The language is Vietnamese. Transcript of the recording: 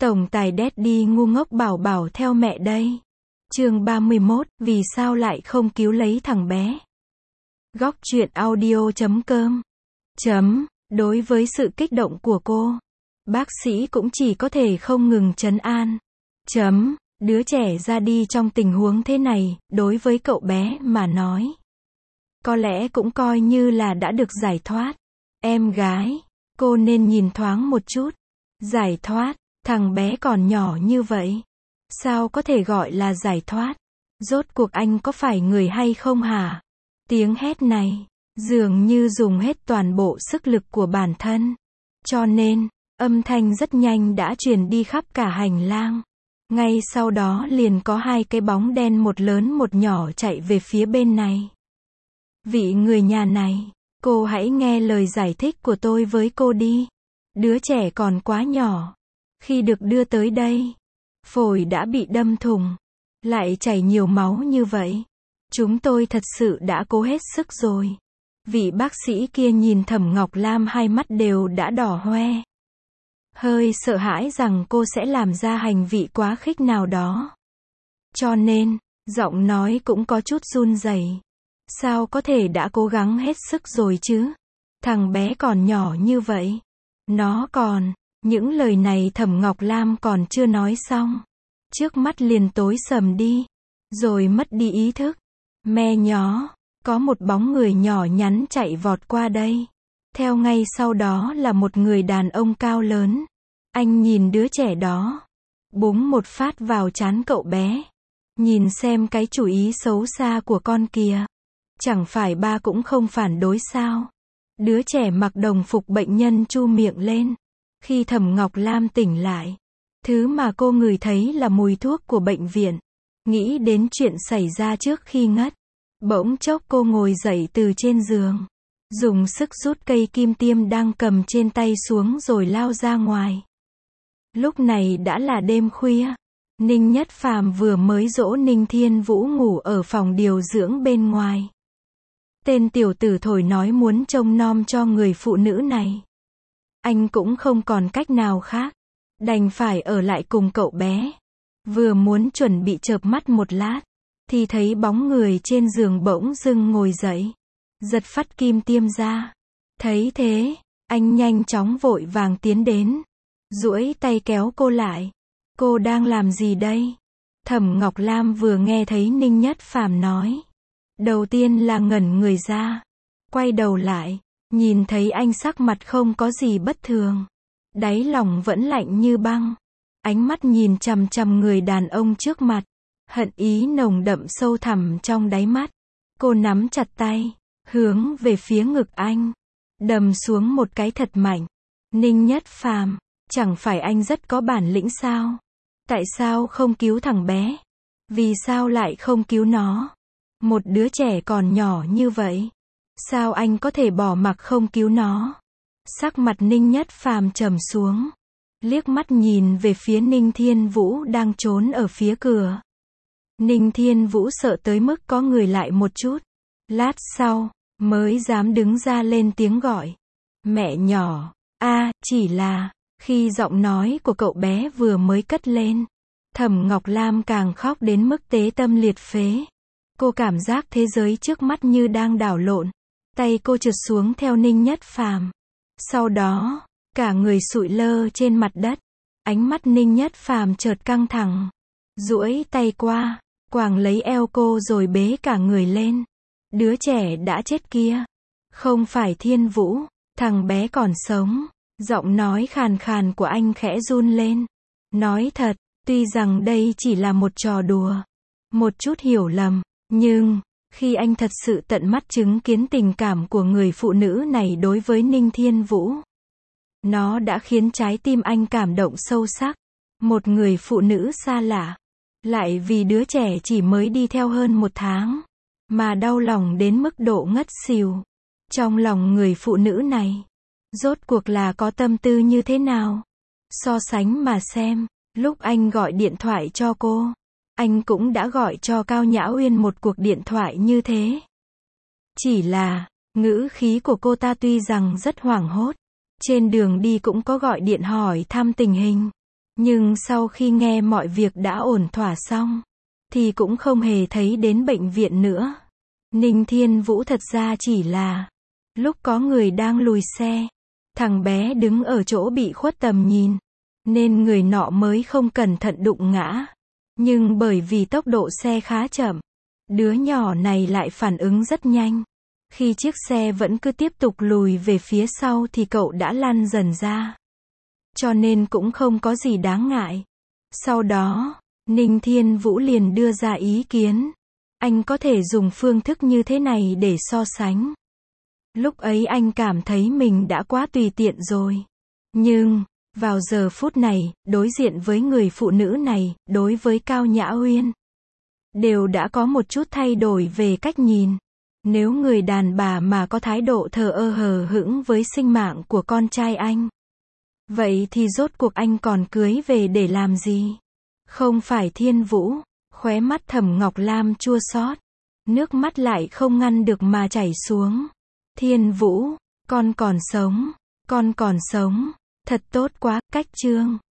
Tổng tài Daddy ngu ngốc bảo bảo theo mẹ đây. Chương 31, vì sao lại không cứu lấy thằng bé? Góc truyện audio.com. Đối với sự kích động của cô, bác sĩ cũng chỉ có thể không ngừng trấn an. Đứa trẻ ra đi trong tình huống thế này, đối với cậu bé mà nói, có lẽ cũng coi như là đã được giải thoát. Em gái, cô nên nhìn thoáng một chút. Giải thoát, thằng bé còn nhỏ như vậy, sao có thể gọi là giải thoát? Rốt cuộc anh có phải người hay không hả? Tiếng hét này, dường như dùng hết toàn bộ sức lực của bản thân. Cho nên, âm thanh rất nhanh đã truyền đi khắp cả hành lang. Ngay sau đó liền có hai cái bóng đen, một lớn một nhỏ chạy về phía bên này. Vị người nhà này, cô hãy nghe lời giải thích của tôi với cô đi. Đứa trẻ còn quá nhỏ. Khi được đưa tới đây, phổi đã bị đâm thủng, lại chảy nhiều máu như vậy. Chúng tôi thật sự đã cố hết sức rồi. Vị bác sĩ kia nhìn Thẩm Ngọc Lam, hai mắt đều đã đỏ hoe. Hơi sợ hãi rằng cô sẽ làm ra hành vi quá khích nào đó. Cho nên, giọng nói cũng có chút run rẩy. Sao có thể, đã cố gắng hết sức rồi chứ? Thằng bé còn nhỏ như vậy. Nó còn... Những lời này Thẩm Ngọc Lam còn chưa nói xong, trước mắt liền tối sầm đi, rồi mất đi ý thức. Me nhó, có một bóng người nhỏ nhắn chạy vọt qua đây. Theo ngay sau đó là một người đàn ông cao lớn. Anh nhìn đứa trẻ đó, búng một phát vào trán cậu bé. Nhìn xem cái chủ ý xấu xa của con kìa. Chẳng phải ba cũng không phản đối sao? Đứa trẻ mặc đồng phục bệnh nhân chu miệng lên. Khi Thẩm Ngọc Lam tỉnh lại, thứ mà cô ngửi thấy là mùi thuốc của bệnh viện. Nghĩ đến chuyện xảy ra trước khi ngất, bỗng chốc cô ngồi dậy từ trên giường, dùng sức rút cây kim tiêm đang cầm trên tay xuống rồi lao ra ngoài. Lúc này đã là đêm khuya. Ninh Nhất Phàm vừa mới dỗ Ninh Thiên Vũ ngủ ở phòng điều dưỡng bên ngoài. Tên tiểu tử thổi nói muốn trông nom cho người phụ nữ này. Anh cũng không còn cách nào khác, đành phải ở lại cùng cậu bé. Vừa muốn chuẩn bị chợp mắt một lát, thì thấy bóng người trên giường bỗng dưng ngồi dậy, giật phát kim tiêm ra. Thấy thế, anh nhanh chóng vội vàng tiến đến, duỗi tay kéo cô lại. Cô đang làm gì đây? Thẩm Ngọc Lam vừa nghe thấy Ninh Nhất Phàm nói, đầu tiên là ngẩn người ra, quay đầu lại. Nhìn thấy anh sắc mặt không có gì bất thường, đáy lòng vẫn lạnh như băng. Ánh mắt nhìn chằm chằm người đàn ông trước mặt, hận ý nồng đậm sâu thẳm trong đáy mắt. Cô nắm chặt tay, hướng về phía ngực anh, đầm xuống một cái thật mạnh. Ninh Nhất Phàm, chẳng phải anh rất có bản lĩnh sao? Tại sao không cứu thằng bé? Vì sao lại không cứu nó? Một đứa trẻ còn nhỏ như vậy, sao anh có thể bỏ mặc không cứu nó? Sắc mặt Ninh Nhất Phàm trầm xuống, liếc mắt nhìn về phía Ninh Thiên Vũ đang trốn ở phía cửa. Ninh Thiên Vũ sợ tới mức có người lại một chút. Lát sau, mới dám đứng ra lên tiếng gọi. Mẹ nhỏ, chỉ là, khi giọng nói của cậu bé vừa mới cất lên, Thẩm Ngọc Lam càng khóc đến mức tế tâm liệt phế. Cô cảm giác thế giới trước mắt như đang đảo lộn. Tay cô trượt xuống theo Ninh Nhất Phàm. Sau đó, cả người sụi lơ trên mặt đất. Ánh mắt Ninh Nhất Phàm chợt căng thẳng, duỗi tay qua, quàng lấy eo cô rồi bế cả người lên. Đứa trẻ đã chết kia, không phải Thiên Vũ, thằng bé còn sống. Giọng nói khàn khàn của anh khẽ run lên. Nói thật, tuy rằng đây chỉ là một trò đùa, một chút hiểu lầm, nhưng khi anh thật sự tận mắt chứng kiến tình cảm của người phụ nữ này đối với Ninh Thiên Vũ, nó đã khiến trái tim anh cảm động sâu sắc. Một người phụ nữ xa lạ, lại vì đứa trẻ chỉ mới đi theo hơn một tháng, mà đau lòng đến mức độ ngất xỉu. Trong lòng người phụ nữ này, rốt cuộc là có tâm tư như thế nào? So sánh mà xem, lúc anh gọi điện thoại cho cô, anh cũng đã gọi cho Cao Nhã Uyên một cuộc điện thoại như thế. Chỉ là, ngữ khí của cô ta tuy rằng rất hoảng hốt, trên đường đi cũng có gọi điện hỏi thăm tình hình. Nhưng sau khi nghe mọi việc đã ổn thỏa xong, thì cũng không hề thấy đến bệnh viện nữa. Ninh Thiên Vũ thật ra chỉ là, lúc có người đang lùi xe, thằng bé đứng ở chỗ bị khuất tầm nhìn, nên người nọ mới không cẩn thận đụng ngã. Nhưng bởi vì tốc độ xe khá chậm, đứa nhỏ này lại phản ứng rất nhanh. Khi chiếc xe vẫn cứ tiếp tục lùi về phía sau thì cậu đã lăn dần ra. Cho nên cũng không có gì đáng ngại. Sau đó, Ninh Thiên Vũ liền đưa ra ý kiến. Anh có thể dùng phương thức như thế này để so sánh. Lúc ấy anh cảm thấy mình đã quá tùy tiện rồi. Nhưng, vào giờ phút này, đối diện với người phụ nữ này, đối với Cao Nhã Uyên, đều đã có một chút thay đổi về cách nhìn. Nếu người đàn bà mà có thái độ thờ ơ hờ hững với sinh mạng của con trai anh, vậy thì rốt cuộc anh còn cưới về để làm gì? Không phải Thiên Vũ, khóe mắt Thẩm Ngọc Lam chua xót, nước mắt lại không ngăn được mà chảy xuống. Thiên Vũ, con còn sống, thật tốt quá, cách Trương